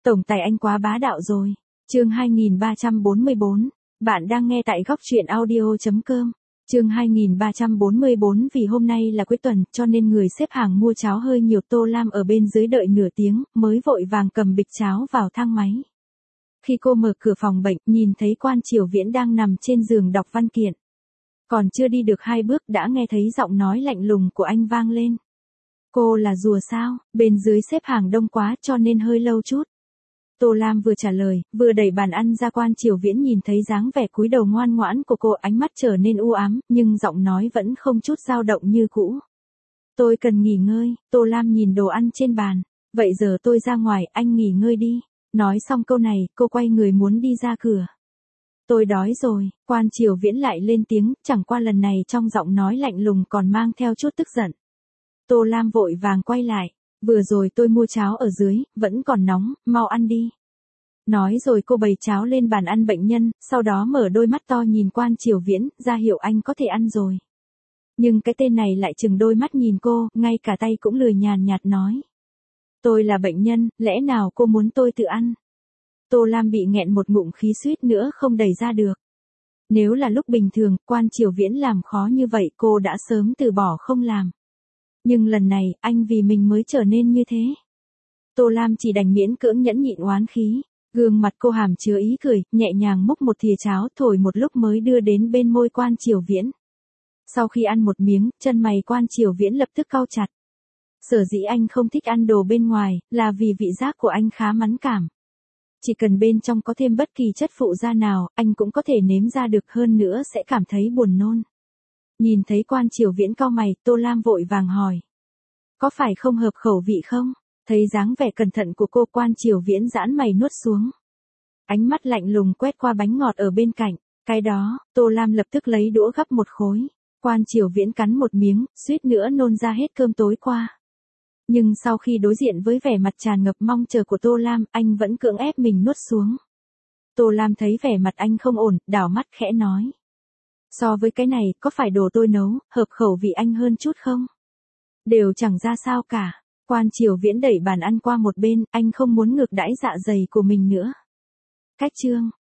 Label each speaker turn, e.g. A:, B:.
A: Tổng tài anh quá bá đạo rồi. Chương 2344. Bạn đang nghe tại góc truyện audio.com. Chương 2344. Vì hôm nay là cuối tuần, cho nên người xếp hàng mua cháo hơi nhiều. Tô Lam ở bên dưới đợi nửa tiếng, mới vội vàng cầm bịch cháo vào thang máy. Khi cô mở cửa phòng bệnh, nhìn thấy Quan Triều Viễn đang nằm trên giường đọc văn kiện. Còn chưa đi được 2 bước đã nghe thấy giọng nói lạnh lùng của anh vang lên. Cô là rùa sao? Bên dưới xếp hàng đông quá cho nên hơi lâu chút. Tô Lam vừa trả lời, vừa đẩy bàn ăn ra. Quan Triều Viễn nhìn thấy dáng vẻ cúi đầu ngoan ngoãn của cô, ánh mắt trở nên u ám, nhưng giọng nói vẫn không chút dao động như cũ. Tôi cần nghỉ ngơi. Tô Lam nhìn đồ ăn trên bàn. Vậy giờ tôi ra ngoài, anh nghỉ ngơi đi. Nói xong câu này, cô quay người muốn đi ra cửa. Tôi đói rồi. Quan Triều Viễn lại lên tiếng, chẳng qua lần này trong giọng nói lạnh lùng còn mang theo chút tức giận. Tô Lam vội vàng quay lại. Vừa rồi tôi mua cháo ở dưới, vẫn còn nóng, mau ăn đi. Nói rồi cô bày cháo lên bàn ăn bệnh nhân, sau đó mở đôi mắt to nhìn Quan Triều Viễn, ra hiệu anh có thể ăn rồi. Nhưng cái tên này lại chừng đôi mắt nhìn cô, ngay cả tay cũng lười nhàn nhạt nói. Tôi là bệnh nhân, lẽ nào cô muốn tôi tự ăn? Tô Lam bị nghẹn một ngụm khí suýt nữa không đẩy ra được. Nếu là lúc bình thường, Quan Triều Viễn làm khó như vậy cô đã sớm từ bỏ không làm. Nhưng lần này, anh vì mình mới trở nên như thế. Tô Lam chỉ đành miễn cưỡng nhẫn nhịn oán khí. Gương mặt cô hàm chứa ý cười, nhẹ nhàng múc một thìa cháo thổi một lúc mới đưa đến bên môi Quan Triều Viễn. Sau khi ăn một miếng, chân mày Quan Triều Viễn lập tức cau chặt. Sở dĩ anh không thích ăn đồ bên ngoài, là vì vị giác của anh khá mẫn cảm. Chỉ cần bên trong có thêm bất kỳ chất phụ gia nào, anh cũng có thể nếm ra được, hơn nữa sẽ cảm thấy buồn nôn. Nhìn thấy Quan Triều Viễn cau mày, Tô Lam vội vàng hỏi. Có phải không hợp khẩu vị không? Thấy dáng vẻ cẩn thận của cô, Quan Triều Viễn giãn mày nuốt xuống. Ánh mắt lạnh lùng quét qua bánh ngọt ở bên cạnh. Cái đó, Tô Lam lập tức lấy đũa gắp một khối. Quan Triều Viễn cắn một miếng, suýt nữa nôn ra hết cơm tối qua. Nhưng sau khi đối diện với vẻ mặt tràn ngập mong chờ của Tô Lam, anh vẫn cưỡng ép mình nuốt xuống. Tô Lam thấy vẻ mặt anh không ổn, đảo mắt khẽ nói. So với cái này, có phải đồ tôi nấu, hợp khẩu vị anh hơn chút không? Đều chẳng ra sao cả. Quan Triều Viễn đẩy bàn ăn qua một bên, anh không muốn ngược đãi dạ dày của mình nữa. Cách chương.